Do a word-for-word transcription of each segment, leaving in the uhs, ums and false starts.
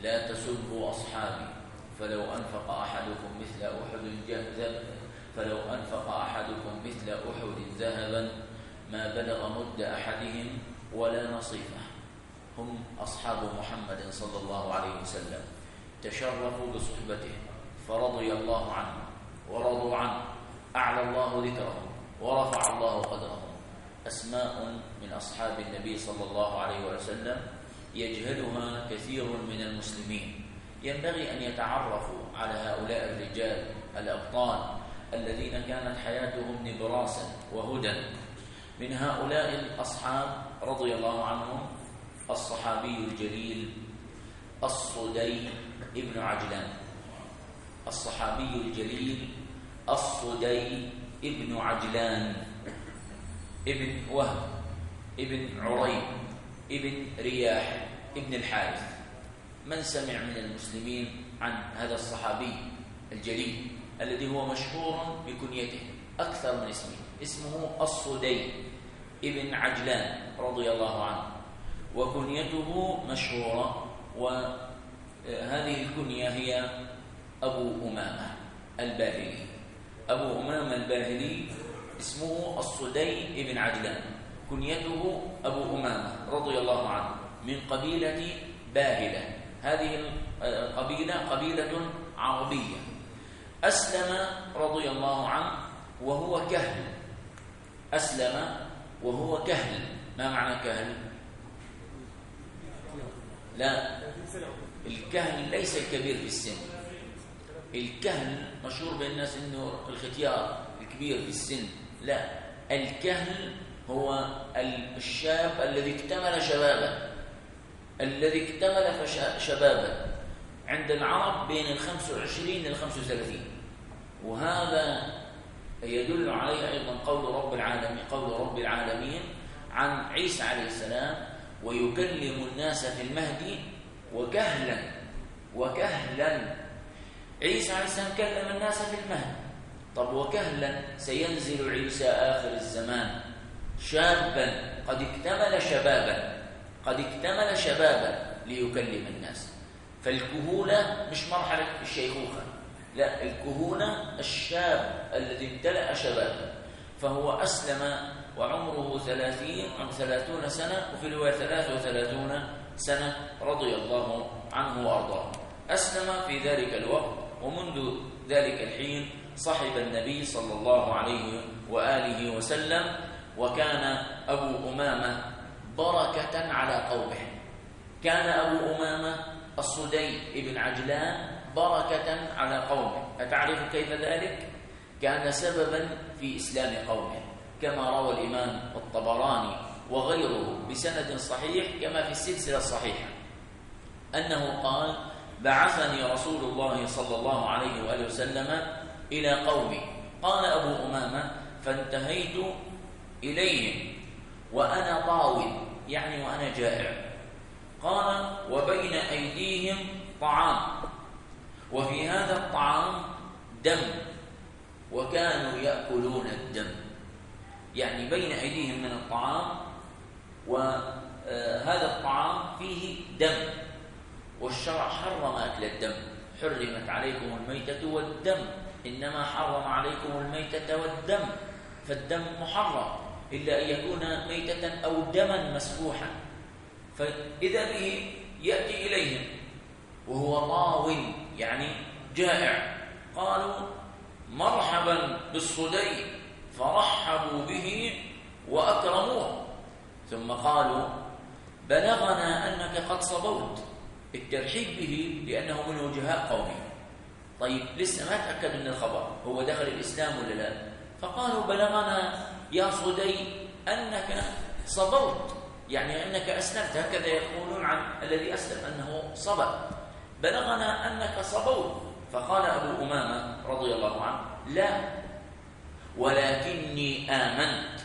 لا تسبوا أصحابي فلو أنفق أحدكم مثل أحد ذهبا فلو أنفق أحدكم مثل أحد ذهبا ما بلغ مد أحدهم ولا نصيفه. هم أصحاب محمد صلى الله عليه وسلم، تشرفوا بصحبته فرضي الله عنه ورضوا عنه، أعلى الله ذكرهم ورفع الله قدرهم. أسماء من أصحاب النبي صلى الله عليه وسلم يجهلها كثير من المسلمين، ينبغي أن يتعرفوا على هؤلاء الرجال الأبطال الذين كانت حياتهم نبراسا وهدى. من هؤلاء الأصحاب رضي الله عنهم الصحابي الجليل الصدي ابن عجلان. الصحابي الجليل الصدي ابن عجلان ابن وهب ابن عريب ابن رياح ابن الحارث. من سمع من المسلمين عن هذا الصحابي الجليل الذي هو مشهور بكنيته أكثر من اسمه؟ اسمه الصدي ابن عجلان رضي الله عنه، وكنيته مشهورة، وهذه الكنية هي أبو أمامة الباهلي. أبو أمامة الباهلي اسمه الصدي ابن عجلان، كنيته أبو أمامة رضي الله عنه، من قبيلة باهلة. هذه القبيلة قبيلة عربية. أسلم رضي الله عنه وهو كهل. أسلم وهو كهل. ما معنى كهل؟ لا، الكهل ليس الكبير في السن. الكهل مشهور بين الناس انه الختيار الكبير في السن، لا، الكهل هو الشاب الذي اكتمل شبابا، الذي اكتمل شبابا عند العرب بين الخمس وعشرين للخمس وثلاثين. وهذا يدل عليه أيضا قول رب العالمين قول رب العالمين عن عيسى عليه السلام: ويكلم الناس في المهد وكهلا. وكهلا عيسى عليه السلام كلم الناس في المهد. طب وكهلا سينزل عيسى آخر الزمان شابا قد اكتمل شبابا قد اكتمل شبابا ليكلم الناس. فالكهولة مش مرحلة الشيخوخة، لا، الكهولة الشاب الذي امتلأ شبابا. فهو أسلم وعمره ثلاثين أو ثلاثون سنة، وفي رواية ثلاث وثلاثون سنة، رضي الله عنه وأرضاه. أسلم في ذلك الوقت، ومنذ ذلك الحين صحب النبي صلى الله عليه وآله وسلم. وكان أبو أمامة بركة على قومه. كان أبو أمامة الصدي ابن عجلان بركة على قومه. أتعرف كيف ذلك؟ كان سببا في إسلام قومه، كما روى الإمام الطبراني وغيره بسند صحيح كما في السلسلة الصحيحة أنه قال: بعثني رسول الله صلى الله عليه وآله وسلم إلى قومي. قال أبو أمامة: فانتهيت إليهم وأنا طاوٍ، يعني وأنا جائع. قال: وبين أيديهم طعام، وفي هذا الطعام دم، وكانوا يأكلون الدم. يعني بين أيديهم من الطعام، وهذا الطعام فيه دم، والشرع حرم أكل الدم. حرمت عليكم الميتة والدم، إنما حرم عليكم الميتة والدم، فالدم محرم إلا أن يكون ميتة أو دما مسفوحا. فإذا به يأتي إليهم وهو طاو، يعني جائع. قالوا: مرحبا بالصدي، فرحبوا به وأكرموه. ثم قالوا: بلغنا أنك قد صبوت. الترحيب به لأنه من وجهاء قومه. طيب لسه ما تأكد من الخبر، هو دخل الإسلام ولا لا؟ فقالوا: بلغنا يا صدي أنك صبوت، يعني أنك أسلمت. هكذا يقولون عن الذي أسلم أنه صبى. بلغنا أنك صبوت. فقال أبو أمامة رضي الله عنه: لا، ولكني آمنت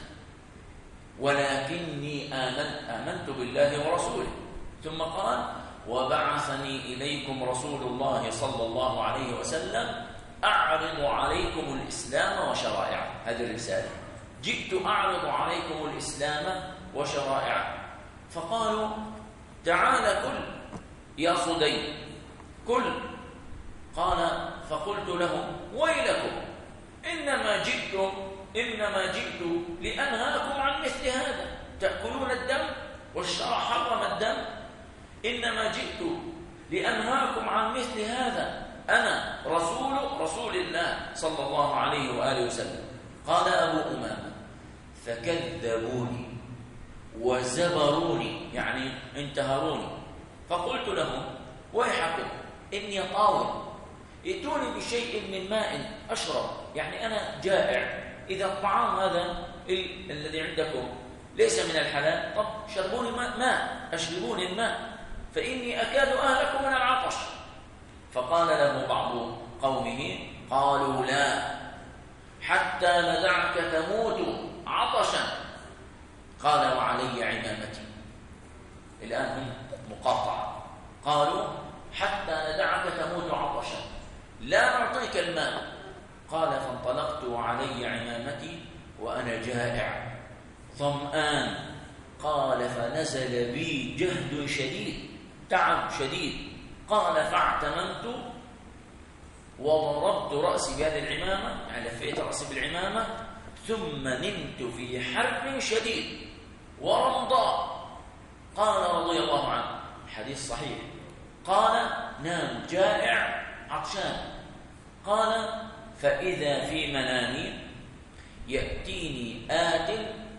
ولكني آمنت آمنت بالله ورسوله. ثم قال: وبعثني إليكم رسول الله صلى الله عليه وسلم أعرض عليكم الإسلام وشرائعه. هذه الرسالة: جئت أعرض عليكم الإسلام وشرائعه. فقالوا: تعال كل يا صدي. كل. قال فقلت لهم ويلكم إنما جئتم إنما جئت لأنهاكم عن مثل هذا، تأكلون الدم والشرع حرم الدم، إنما جئت لأنهاكم عن مثل هذا، أنا رسول رسول الله صلى الله عليه وآله وسلم. قال أبو أمامة فكذبوني وزبروني، يعني انتهروني، فقلت لهم ويحكم إني طاول، ائتوني بشيء من ماء أشرب، يعني أنا جائع، إذا الطعام هذا الذي عندكم ليس من الحلال، طب شربوني ماء, ماء أشربوني الماء فإني أكاد أهلك من العطش. فقال له بعض قومه قالوا لا حتى ندعك تموت عطشا. قال وعلي عمامتي، الآن هم مقاطعة، قالوا حتى ندعك تموت عطشا لا نعطيك الماء. قال فانطلقت وعلي عمامتي وأنا جائع ظمآن. قال فنزل بي جهد شديد، تعب شديد. قال فاعتممت وضربت رأسي بهذه العمامة، يعني لفيت رأسي بالعمامة، ثم نمت في حر شديد ورمضاء. قال رضي الله عنه، حديث صحيح، قال نام جائع عطشان. قال فإذا في منامي يأتيني آت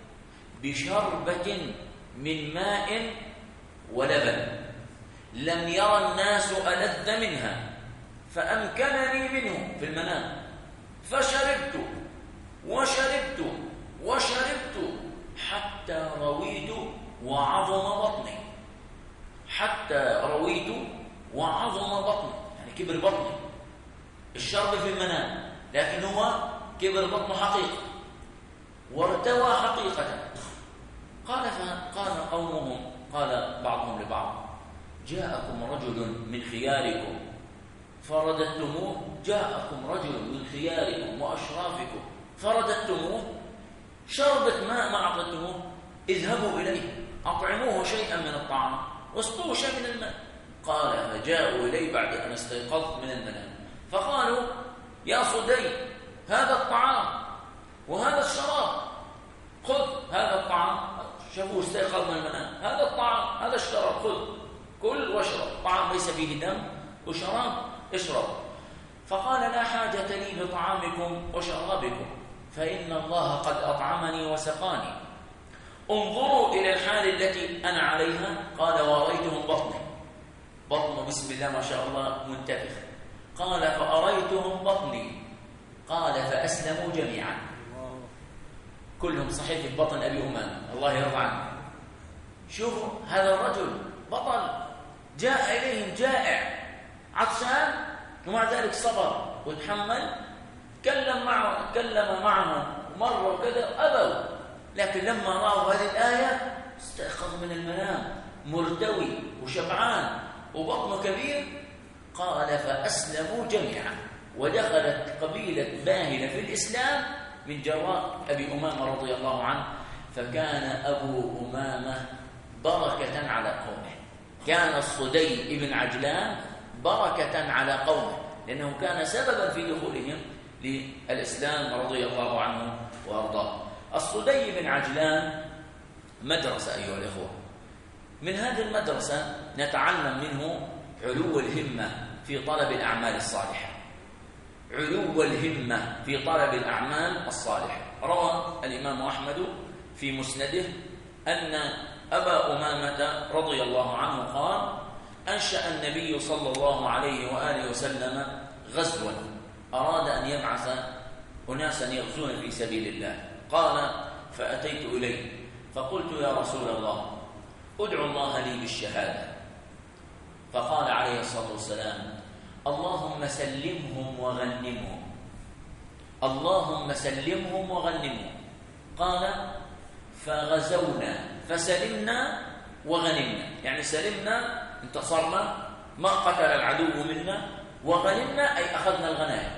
بشربة من ماء ولبن لم يرى الناس ألذ منها، فأمكنني منه في المنام، فشربت وشربت وشربت حتى رويت وعظم بطني، حتى رويت وعظم بطني، يعني كبر بطني. الشرب في المنام لكن هو كبر بطنه حقيقة وارتوى حقيقة. قال فقال قومهم، قال بعضهم لبعض جاءكم رجل من خياركم فرددتموه، جاءكم رجل من خياركم وأشرافكم فرددتموه، شربة ماء ما أعطيتموه، اذهبوا إليه أطعموه شيئا من الطعام واسقوه شيئا من الماء. قال فجاءوا إليه بعد أن استيقظت من المنام فقالوا يا صدي هذا الطعام وهذا الشراب، خذ هذا الطعام، شافوه استيقظ من المنام، هذا الطعام هذا الشراب، خذ كل واشرب، طعام ليس فيه دم وشراب اشرب. فقال لا حاجة لي بطعامكم وشرابكم فإن الله قد أطعمني وسقاني، انظروا إلى الحال التي أنا عليها. قال وأريتهم بطني، بطن بسم الله ما شاء الله منتفخ. قال فأريتهم بطني، قال فأسلموا جميعا، كلهم صحيح في بطن أبي أمامة الله يرضى عنه. شوفوا هذا الرجل بطل جاء إليهم جائع عطشان ومع ذلك صبر وتحمل، كلم معه كلم معه مرة وكذا أبوا، لكن لما رأوا هذه الآية استيقظ من المنام مرتوي وشبعان وبطنه كبير. قال فأسلموا جميعا، ودخلت قبيلة باهلة في الإسلام من جراء أبي أمامة رضي الله عنه. فكان أبو أمامة بركة على قومه، كان الصدي بن عجلان بركة على قومه، لأنه كان سببا في دخولهم للإسلام رضي الله عنه وأرضاه. الصدي بن عجلان مدرسة أيها الإخوة، من هذه المدرسة نتعلم منه علو الهمة في طلب الأعمال الصالحة، علو الهمة في طلب الأعمال الصالحة. روى الإمام أحمد في مسنده أن أبا أمامة رضي الله عنه قال أنشأ النبي صلى الله عليه وآله وسلم غزوا، أراد أن يبعث أناسا يغزون في سبيل الله. قال فأتيت إليه فقلت يا رسول الله ادعو الله لي بالشهادة. فقال عليه الصلاة والسلام اللهم سلمهم وغنمهم، اللهم سلمهم وغنمهم. قال فغزونا فسلمنا وغنمنا، يعني سلمنا انتصرنا ما قتل العدو منا، وغنمنا أي أخذنا الغنائم.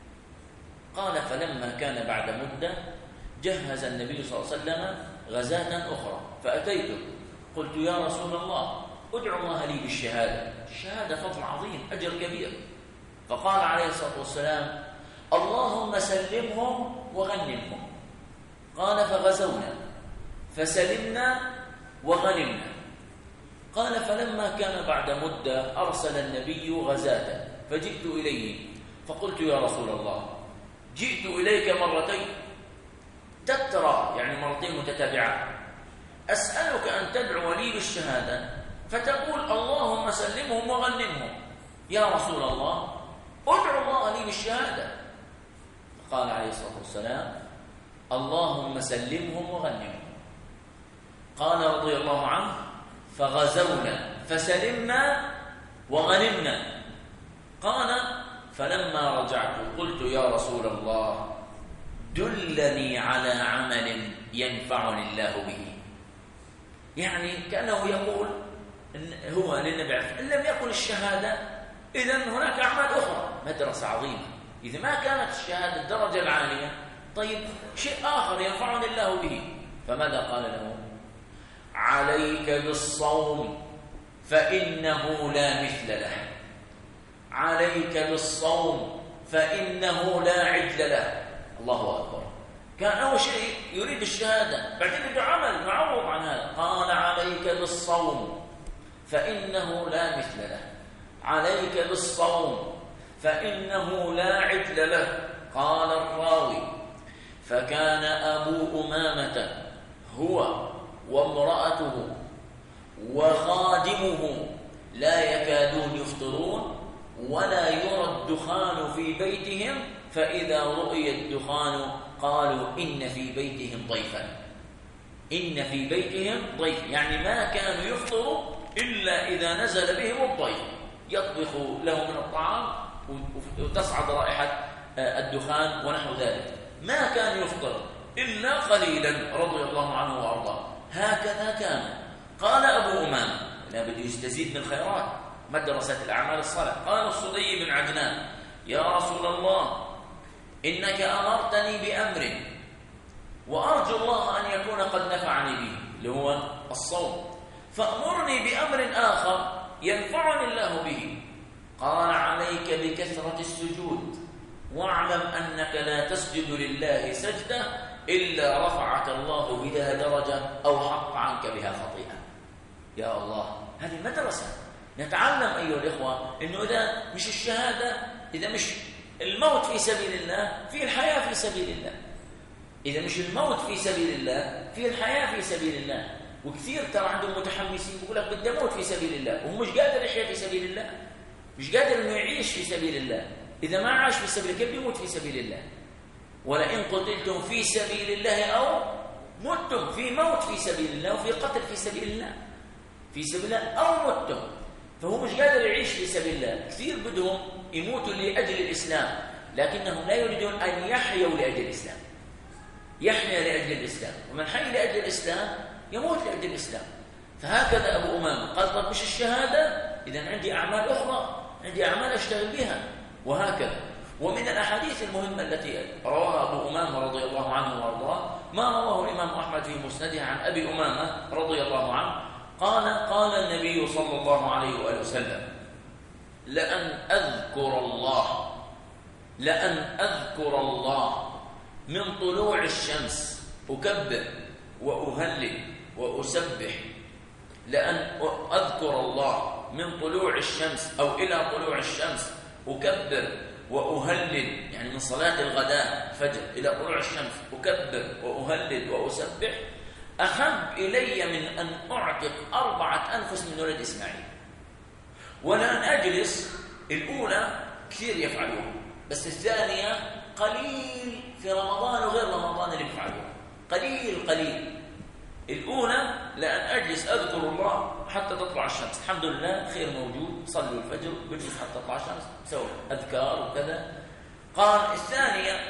قال فلما كان بعد مدة جهز النبي صلى الله عليه وسلم غزاة أخرى فأتيته قلت يا رسول الله ادعو الله لي بالشهادة. الشهادة فضل عظيم، أجر كبير. فقال عليه الصلاة والسلام: اللهم سلمهم وغنمهم. قال: فغزونا فسلمنا وغنمنا. قال: فلما كان بعد مدة أرسل النبي غزاة فجئت إليه فقلت: يا رسول الله، جئت إليك مرتين تترى، يعني مرتين متتابعات، أسألك أن تدعو لي بالشهادة فتقول: اللهم سلمهم وغنمهم. يا رسول الله، ادعو الله لي بالشهادة. قال عليه الصلاة والسلام: اللهم سلمهم وغنمهم. قال رضي الله عنه: فغزونا فسلمنا وغنمنا. قال: فلما رجعت قلت: يا رسول الله، دلني على عمل ينفعني الله به. يعني كأنه يقول إن هو للنبي إن لم يكن الشهادة إذن هناك أعمال أخرى، مدرسة عظيمة. إذا ما كانت الشهادة الدرجة العالية، طيب شيء آخر ينفعني الله به. فماذا قال له؟ عليك بالصوم فإنه لا مثل له. عليك بالصوم فإنه لا عدل له. الله أكبر. كان أول شيء يريد الشهادة، بعدين يدعو عمل معروض عن هذا. قال: عليك بالصوم فإنه لا مثل له. عليك بالصوم فإنه لا عدل له. قال الراوي: فكان أبو أمامة هو وامرأته وخادمه لا يكادون يفطرون ولا يرى الدخان في بيتهم، فإذا رؤي الدخان قالوا: إن في بيتهم ضيفا. إن في بيتهم ضيف، يعني ما كانوا يفطروا إلا إذا نزل بهم الضيف، يطبخ لهم من الطعام وتصعد رائحة الدخان ونحو ذلك. ما كان يفطر إلا قليلا رضي الله عنه وأرضاه. هكذا كان. قال أبو أمامة: لا بد يستزيد من الخيرات، مدرسة الأعمال الصالحة. قال الصدي بن عجلان: يا رسول الله، إنك أمرتني بأمر وأرجو الله أن يكون قد نفعني به، اللي هو الصوم، فأمرني بأمر آخر ينفعني الله به. قال: عليك بكثرة السجود، واعلم أنك لا تسجد لله سجدة إلا رفعك الله بها درجة أو حق عنك بها خطيئة. يا الله، هذه مدرسة نتعلم أيها الإخوة إنه إذا مش الشهادة، إذا مش الموت في سبيل الله، في الحياة في سبيل الله. إذا مش الموت في سبيل الله، في الحياة في سبيل الله. وكثير ترى عندهم متحمسين بيقول لك بدي أموت في سبيل الله، وهو مش قادر يحيا في سبيل الله، مش قادر إنه يعيش في سبيل الله. إذا ما عاش في سبيل الله كيف يموت في سبيل الله؟ ولئن قتلتم في سبيل الله أو متم، في موت في سبيل الله وفي قتل في سبيل الله، في سبيل الله أو متم. فهو مش قادر يعيش في سبيل الله. كثير بدهم يموتوا لأجل الإسلام، لكنهم لا يريدون أن يحيوا لأجل الإسلام. يحيا لأجل الإسلام، ومن حي لأجل الإسلام يموت لأجل الإسلام. فهكذا أبو أمامة قال: طب مش الشهادة، إذن عندي أعمال أخرى، عندي أعمال أشتغل بها. وهكذا. ومن الأحاديث المهمة التي رواها أبو أمامة رضي الله عنه وارضاه ما رواه الإمام أحمد في مسنده عن أبي أمامة رضي الله عنه قال: قال النبي صلى الله عليه وآله وسلم: لأن أذكر الله لأن أذكر الله من طلوع الشمس أكبر وأهلل وأسبح. لأن أذكر الله من طلوع الشمس أو إلى طلوع الشمس أكبر وأهلل، يعني من صلاة الغداء فجر إلى طلوع الشمس أكبر وأهلل وأسبح، أحب إلي من أن أعتق أربعة أنفس من ولد إسماعيل. ولأن أجلس، الأولى كثير يفعلوها، بس الثانية قليل في رمضان وغير رمضان اللي يفعلوها، قليل قليل. الأولى لأن أجلس أذكر الله حتى تطلع الشمس، الحمد لله خير موجود، صلوا الفجر بجلس حتى تطلع الشمس، سووا أذكار وكذا. قال الثانية: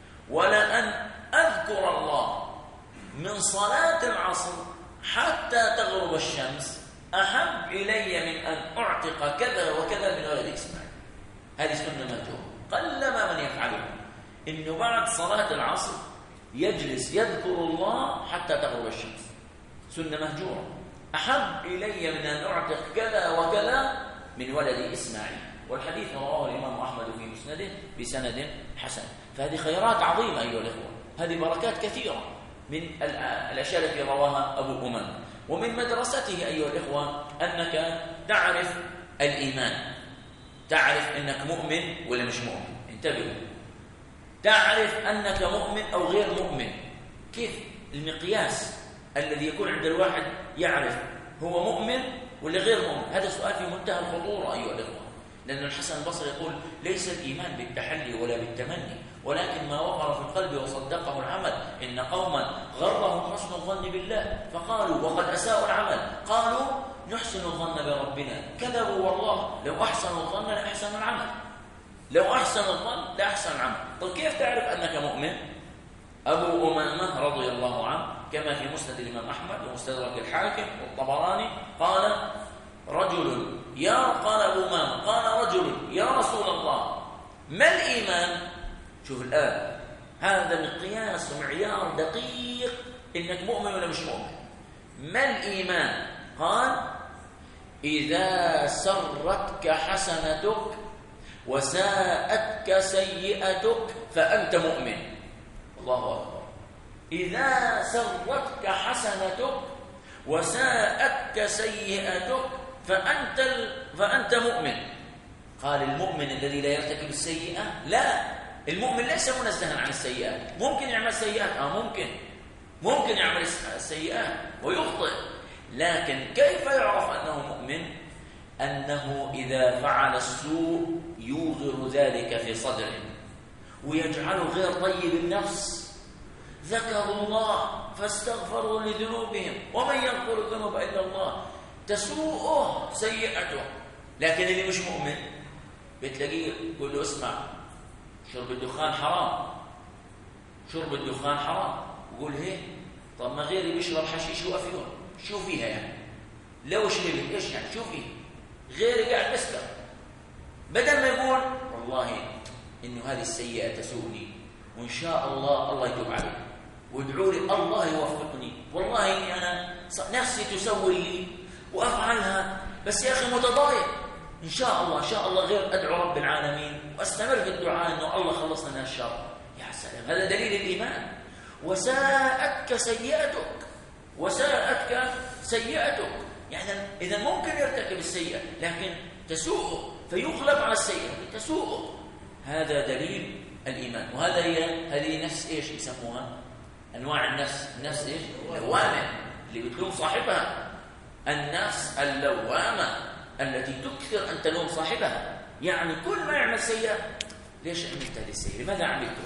ولأن أذكر الله من صلاة العصر حتى تغرب الشمس أحب إلي من أن أعتق كذا وكذا من ولد إسماعيل. هذه سنة مهجورة، قلما من يفعلها، إنه بعد صلاة العصر يجلس يذكر الله حتى تغرب الشمس، سنة مهجورة. أحب إلي من أن أعتق كذا وكذا من ولد إسماعيل. والحديث رواه الإمام أحمد في مسنده بسند حسن. فهذه خيرات عظيمة أيها الإخوة، هذه بركات كثيرة من الأشياء التي رواها أبو أمامة. ومن مدرسته أيها الإخوة أنك تعرف الإيمان، تعرف أنك مؤمن ولا مش مؤمن. انتبهوا، تعرف أنك مؤمن أو غير مؤمن. كيف المقياس الذي يكون عند الواحد يعرف هو مؤمن ولا غير مؤمن؟ هذا سؤال في منتهى الخطورة أيها الإخوة، لأن الحسن البصري يقول ليس الإيمان بالتحلي ولا بالتمني، ولكن ما وقر في القلب وصدقه العمل. إن قوما غرهم حسن الظن بالله فقالوا وقد أساءوا العمل قالوا نحسن الظن بربنا كذبوا والله لو أحسنوا الظن لأحسن العمل، لو أحسن الظن لأحسن العمل. طيب كيف تعرف أنك مؤمن؟ أبو أمامة رضي الله عنه كما في مسند الإمام أحمد ومستدرك الحاكم والطبراني قال رجل يا قال أبو أمامة قال رجل يا رسول الله ما الإيمان؟ شوف الآن هذا مقياس ومعيار دقيق إنك مؤمن ولا مش مؤمن. ما الإيمان؟ قال إذا سرتك حسنتك وساءتك سيئتك فأنت مؤمن. الله أكبر. إذا سرتك حسنتك وساءتك سيئتك فأنت, فأنت مؤمن. قال المؤمن الذي لا يرتكب السيئة؟ لا، المؤمن ليس منزها عن السيئات. ممكن يعمل سيئات، آه ممكن ممكن يعمل السيئات ويخطئ، لكن كيف يعرف أنه مؤمن؟ أنه إذا فعل السوء يوغر ذلك في صدره ويجعله غير طيب النفس. ذكروا الله فاستغفروا لذنوبهم ومن يغفر الذنوب إلا الله، تسوءه سيئته. لكن اللي مش مؤمن بتلاقيه يقول له اسمع شرب الدخان حرام، شرب الدخان حرام، يقول هي طب ما غيري بيشرب حشيش وافيون شو فيها يعني؟ لو شربت ايش يعني؟ شو فيها؟ غيري قاعد بسكر، بدل ما يقول والله انه هذه السيئه تسوءني وان شاء الله الله يتوب علي وادعوا لي الله يوفقني، والله اني انا نفسي تسوي لي وافعلها بس يا اخي متضايق، ان شاء الله ان شاء الله غير ادعو رب العالمين واستمر في الدعاء انه الله خلصنا من الشر. يا سلام، هذا دليل الايمان. وساءتك سيئتك، وساءتك سيئتك، يعني اذا ممكن يرتكب السيئه لكن تسوءه فيغلب على السيئه تسوءه. هذا دليل الايمان. وهذا هي هذه نفس ايش يسموها؟ انواع النفس. النفس ايش؟ اللوامه اللي بتلوم صاحبها، النفس اللوامه التي تكثر ان تلوم صاحبها. يعني كل ما يعمل سيئه ليش عملت هذه السيئه؟ لماذا عملته؟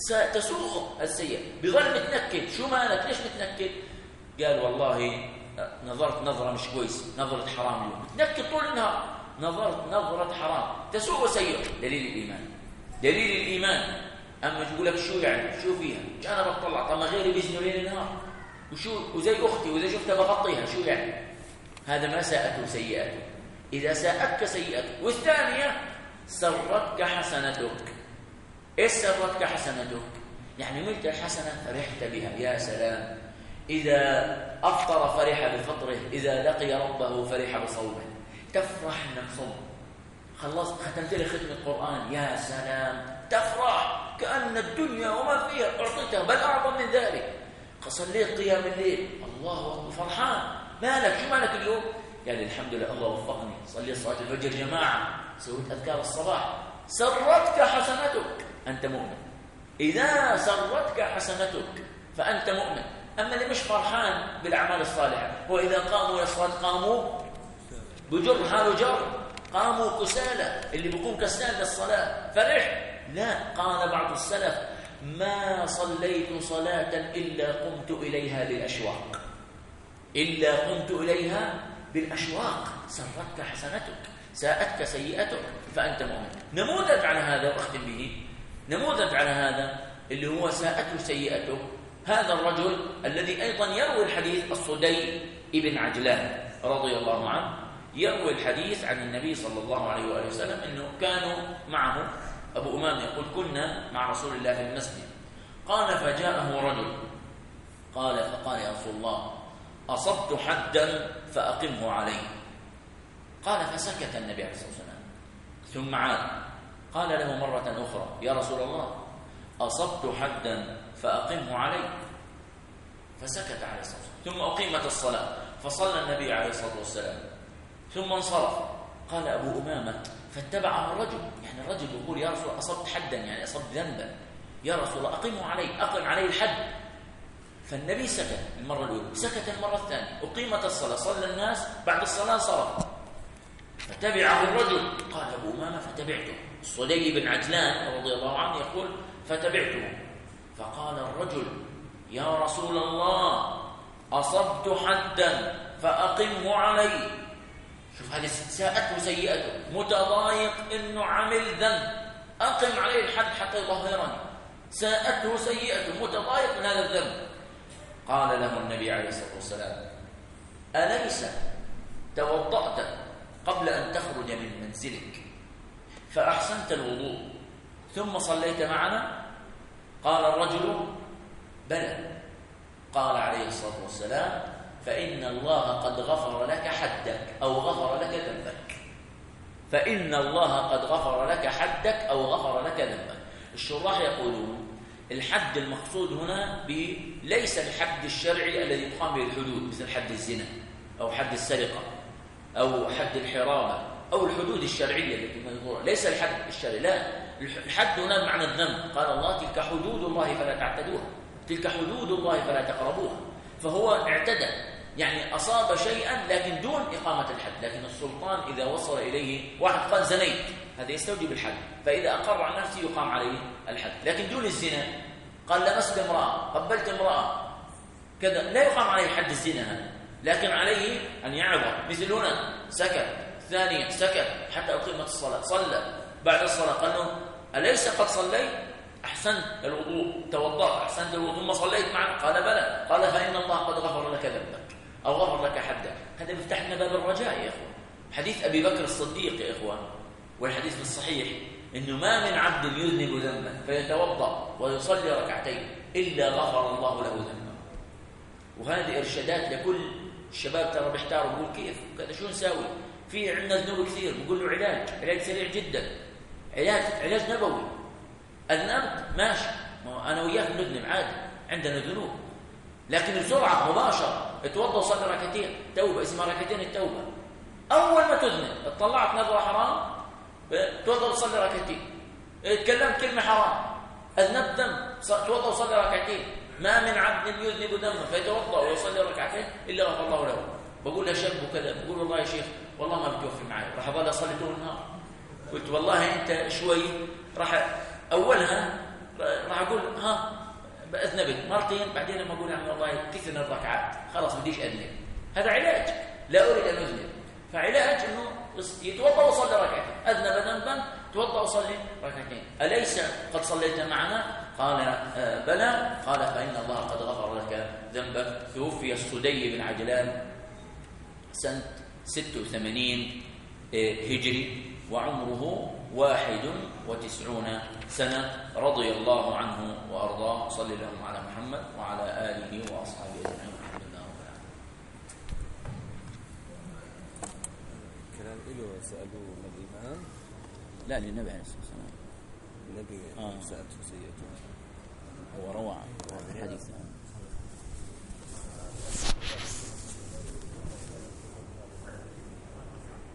ستسوء السيئه، بظل متنكد. شو مالك؟ ليش متنكد؟ قال والله نظرت نظره مش كويس، نظره حرام اليوم، متنكد طول النهار، نظرت نظره حرام، تسوء سيئه. دليل الايمان، دليل الايمان. اما تقول لك شو يعني؟ شو فيها؟ انا بطلع طب ما غيري بيزنوا ليل نهار وشو وزي اختي واذا شفتها بغطيها، شو يعني؟ هذا ما ساءته سيئته. اذا ساءتك سيئتك. والثانيه سرتك حسنتك. ايش سرتك حسنتك؟ يعني ملت الحسنه فرحت بها، يا سلام. اذا افطر فرح بفطره، اذا لقي ربه فرح بصومه. تفرح انك صمت، خلصت ختمت لي ختم القران، يا سلام، تفرح كأن الدنيا وما فيها أعطيتها، بل أعظم من ذلك. صليت قيام الليل، الله أكبر، فرحان. مالك؟ شو مالك اليوم؟ قال الحمد لله الله وفقني، صليت صلاة الفجر جماعة، سويت أذكار الصباح. سرتك حسنتك، أنت مؤمن. إذا سرتك حسنتك فأنت مؤمن. أما اللي مش فرحان بالأعمال الصالحة، هو إذا قاموا للصلاة قاموا بجر، حاله جر، قاموا كسالى، اللي بيقوم كسلان للصلاة فرح. لا، قال بعض السلف ما صليت صلاة إلا قمت إليها بالأشواق، إلا قمت إليها بالأشواق. سرتك حسنتك، ساءتك سيئتك، فأنت مؤمن. نموذج على هذا وأختم به، نموذج على هذا اللي هو ساءته سيئته، هذا الرجل الذي أيضا يروي الحديث، الصدي ابن عجلان رضي الله عنه، يروي الحديث عن النبي صلى الله عليه وآله وسلم أنه كانوا معه. أبو أمام يقول كنا مع رسول الله في المسجد، قال فجاءه رجل قال فقال يا رسول الله أصبت حدا فأقمه علي. قال فسكت النبي عليه الصلاة والسلام، ثم عاد قال له مرة أخرى يا رسول الله أصبت حدا فأقمه علي، فسكت عليه الصلاة والسلام. ثم أقيمت الصلاة فصلى النبي عليه الصلاة والسلام ثم انصرف. قال أبو أمامة فاتبعه الرجل، يعني الرجل يقول يا رسول الله أصبت حدا يعني أصبت ذنبا، يا رسول الله أقيمه علي، أقم عليه الحد. فالنبي سكت المرة الأولى، سكت المرة الثانية، أقيمت الصلاة، صلى الناس، بعد الصلاة صرف، فتبعه الرجل. قال أبو أمامة فتبعته. الصدي بن عجلان رضي الله عنه يقول فتبعته. فقال الرجل يا رسول الله أصبت حدا فأقمه علي. شوف هذه ساءته سيئته، متضايق إنه عمل ذنب، أقم عليه الحد حتى يطهرني. ساءته سيئته، متضايق من هذا الذنب. قال له النبي عليه الصلاة والسلام أليس توضأت قبل أن تخرج من منزلك فأحسنت الوضوء ثم صليت معنا؟ قال الرجل بلى. قال عليه الصلاة والسلام فإن الله قد غفر لك حدك أو غفر لك ذنبك. فإن الله قد غفر لك حدك أو غفر لك ذنبك. الشراح يقولون الحد المقصود هنا ليس الحد الشرعي الذي يقام به الحدود مثل حد الزنا أو حد السرقة أو حد الحرابة أو الحدود الشرعية التي مذكورة، ليس الحد الشرعي، لا، الحد هنا بمعنى الذنب. قال الله تلك حدود الله فلا تعتدوها، تلك حدود الله فلا تقربوها. فهو اعتدى يعني أصاب شيئا لكن دون إقامة الحد. لكن السلطان إذا وصل إليه واحد قال زنيت، هذا يستوجب الحد، فإذا أقر عن نفسه يقام عليه الحد. لكن دون الزنا قال لمست امرأة، قبلت امرأة، كذا لا يقام عليه حد الزنا هذا، لكن عليه أن يعظر. مثل هنا سكت، ثانيا سكت حتى أقيمت الصلاة، صلى، بعد الصلاة قال له أليس قد صليت؟ أحسنت الوضوء، توضأت، أحسنت الوضوء ثم صليت معنا؟ قال بلى. قال فإن الله قد غفر لك ذنبك أو غفر لك حدك. هذا يفتح لنا باب الرجاء يا إخوان. حديث أبي بكر الصديق يا إخوان، والحديث في الصحيح إنه ما من عبد يذنب ذنبا فيتوضأ ويصلي ركعتين إلا غفر الله له ذنبه. وهذه إرشادات لكل الشباب ترى بيحتاروا بيقول كيف كذا شو نساوي؟ في عندنا ذنوب كثير، بقول له علاج، علاج سريع جدا، علاج علاج نبوي. أذنبت ماشي، ما أنا وياك نذنب عادي، عندنا ذنوب، لكن بسرعة مباشرة اتوضى وصلي ركعتين، توبة اسمها ركعتين التوبة. أول ما تذنب اطلعت نظرة حرام توضى وصلي ركعتين، اتكلمت كلمة حرام أذنبت ذنب توضى وصلي ركعتين. ما من عبد يذنب ذنبا فيتوضأ ويصلي ركعتين إلا غفر الله له. بقول له شاب وكذا، بقول والله يا شيخ والله ما بتوفي معي، راح أظل أصلي طول النهار. قلت والله أنت شوي راح أولها راح أقول ها أذنبت مرتين، بعدين لما أقول يعني والله كثر الركعات خلاص بديش أذنب. هذا علاج، لا أريد أن أذنب. فعلاج إنه يتوضأ وصلي ركعتين، أذنب ذنبا توضأ وصلي ركعتين. أليس قد صليت معنا؟ قال آه بلى. قال فإن الله قد غفر لك ذنبك. توفي الصدي بن عجلان سنة ستة وثمانين هجري وعمره واحد وتسعون سنة رضي الله عنه وأرضاه. صلى الله على محمد وعلى آله وأصحابه أجمعين. الحمد لله رب العالمين. كلام إله سألوه الإمام؟ لا للنبي عليه الصلاة والسلام. النبي آه. سألته سيئته هو روى الحديث.